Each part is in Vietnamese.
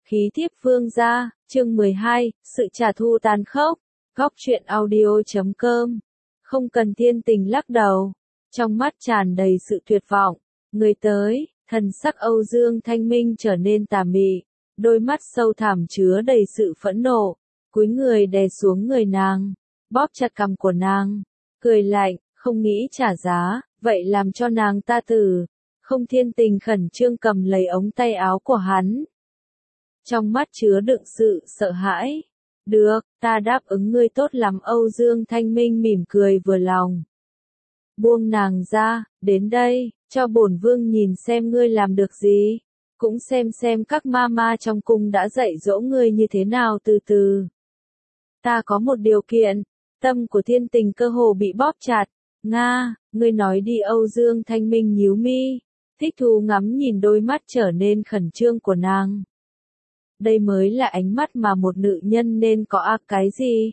Khí thiếp vương gia, chương 12, sự trả thù tàn khốc. Góc truyện audio.com. Không cần Thiên Tình lắc đầu, trong mắt tràn đầy sự tuyệt vọng. Người tới, thần sắc Âu Dương Thanh Minh trở nên tà mị, đôi mắt sâu thẳm chứa đầy sự phẫn nộ, cúi người đè xuống người nàng, bóp chặt cằm của nàng, cười lạnh, không nghĩ trả giá, vậy làm cho nàng ta tử. Không. Thiên Tình khẩn trương cầm lấy ống tay áo của hắn, trong mắt chứa đựng sự sợ hãi. Được, ta đáp ứng ngươi tốt lắm. Âu Dương Thanh Minh mỉm cười vừa lòng. Buông nàng ra, đến đây, cho bổn vương nhìn xem ngươi làm được gì, cũng xem các ma trong cung đã dạy dỗ ngươi như thế nào. Từ từ, ta có một điều kiện. Tâm của Thiên Tình cơ hồ bị bóp chặt. Nga, ngươi nói đi. Âu Dương Thanh Minh nhíu mi, thích thú ngắm nhìn đôi mắt trở nên khẩn trương của nàng. Đây mới là ánh mắt mà một nữ nhân nên có. Cái gì?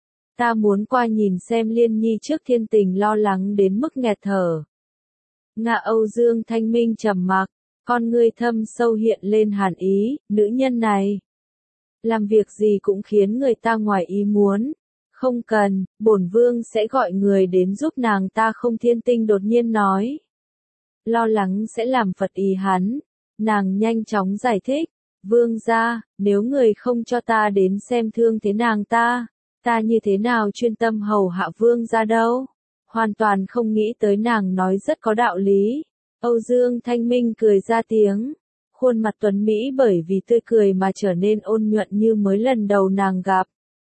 Ta muốn qua nhìn xem Liên Nhi trước. Thiên Tình lo lắng đến mức nghẹt thở. Nga. Âu Dương Thanh Minh trầm mặc, con ngươi thâm sâu hiện lên hàn ý. Nữ nhân này làm việc gì cũng khiến người ta ngoài ý muốn. Không cần, bổn vương sẽ gọi người đến giúp nàng ta. Không. Thiên Tình đột nhiên nói, lo lắng sẽ làm phật ý hắn. Nàng nhanh chóng giải thích, vương gia, nếu người không cho ta đến xem thương thế nàng ta như thế nào chuyên tâm hầu hạ vương gia đâu. Hoàn toàn không nghĩ tới nàng nói rất có đạo lý. Âu Dương Thanh Minh cười ra tiếng, khuôn mặt tuấn mỹ bởi vì tươi cười mà trở nên ôn nhuận như mới lần đầu nàng gặp.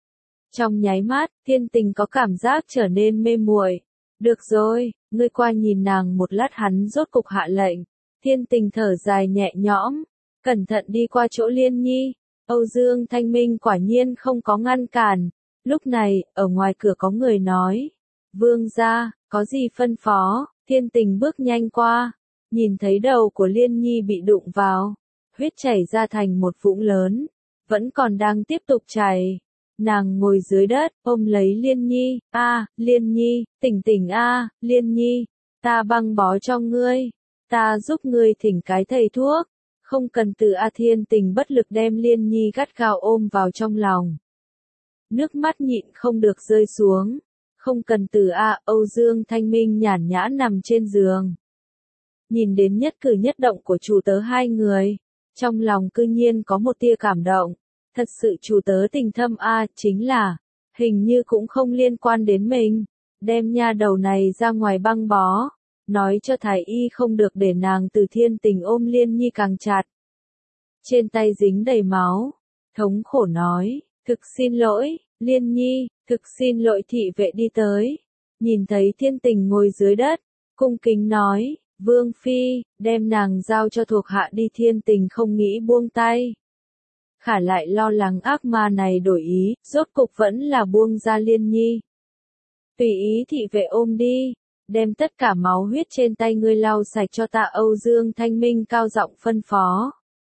Trong nháy mắt, Thiên Tình có cảm giác trở nên mê muội. Được rồi, ngươi qua nhìn nàng một lát. Hắn rốt cục hạ lệnh. Thiên Tình thở dài nhẹ nhõm, cẩn thận đi qua chỗ Liên Nhi. Âu Dương Thanh Minh quả nhiên không có ngăn cản. Lúc này, ở ngoài cửa có người nói, vương gia, có gì phân phó? Thiên Tình bước nhanh qua, nhìn thấy đầu của Liên Nhi bị đụng vào, huyết chảy ra thành một vũng lớn, vẫn còn đang tiếp tục chảy. Nàng ngồi dưới đất, ôm lấy Liên Nhi. Liên Nhi, tỉnh tỉnh. Liên Nhi, ta băng bó cho ngươi, ta giúp ngươi thỉnh cái thầy thuốc. Không cần từ. Thiên Tình bất lực đem Liên Nhi gắt gao ôm vào trong lòng, nước mắt nhịn không được rơi xuống. Không cần từ. Âu Dương Thanh Minh nhàn nhã nằm trên giường, nhìn đến nhất cử nhất động của chủ tớ hai người, trong lòng cư nhiên có một tia cảm động. Thật sự chủ tớ tình thâm. Chính là, hình như cũng không liên quan đến mình. Đem nha đầu này ra ngoài băng bó, nói cho thái y không được để nàng từ. Thiên Tình ôm Liên Nhi càng chặt, trên tay dính đầy máu, thống khổ nói, thực xin lỗi, Liên Nhi, thực xin lỗi. Thị vệ đi tới, nhìn thấy Thiên Tình ngồi dưới đất, cung kính nói, vương phi, đem nàng giao cho thuộc hạ đi. Thiên Tình không nghĩ buông tay, khả lại lo lắng ác ma này đổi ý, rốt cục vẫn là buông ra Liên Nhi. Tùy ý. Thị vệ ôm đi, đem tất cả máu huyết trên tay ngươi lau sạch cho ta. Âu Dương Thanh Minh cao giọng phân phó.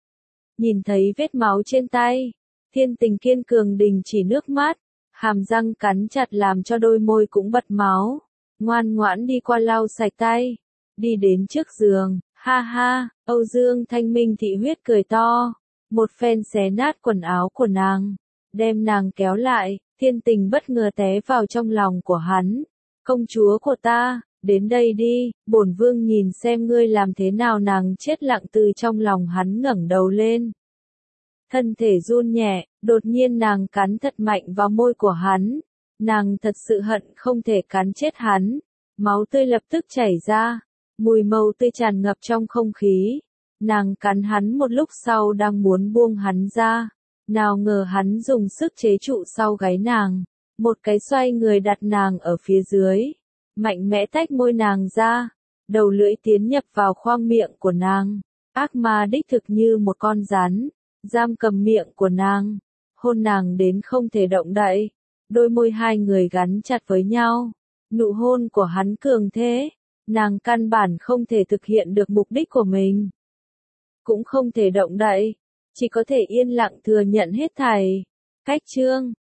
Nhìn thấy vết máu trên tay, Thiên Tình kiên cường đình chỉ nước mắt, hàm răng cắn chặt làm cho đôi môi cũng bật máu, ngoan ngoãn đi qua lau sạch tay, đi đến trước giường. Ha ha. Âu Dương Thanh Minh thị huyết cười to, một phen xé nát quần áo của nàng, đem nàng kéo lại. Thiên Tình bất ngờ té vào trong lòng của hắn. Công chúa của ta, đến đây đi, bổn vương nhìn xem ngươi làm thế nào. Nàng chết lặng từ trong lòng hắn ngẩng đầu lên, thân thể run nhẹ, đột nhiên nàng cắn thật mạnh vào môi của hắn. Nàng thật sự hận không thể cắn chết hắn. Máu tươi lập tức chảy ra, mùi màu tươi tràn ngập trong không khí. Nàng cắn hắn một lúc sau đang muốn buông hắn ra, nào ngờ hắn dùng sức chế trụ sau gáy nàng, một cái xoay người đặt nàng ở phía dưới, mạnh mẽ tách môi nàng ra, đầu lưỡi tiến nhập vào khoang miệng của nàng. Ác ma đích thực như một con rắn, giam cầm miệng của nàng, hôn nàng đến không thể động đậy. Đôi môi hai người gắn chặt với nhau, nụ hôn của hắn cường thế, nàng căn bản không thể thực hiện được mục đích của mình, cũng không thể động đậy, chỉ có thể yên lặng thừa nhận hết thảy. Cách chương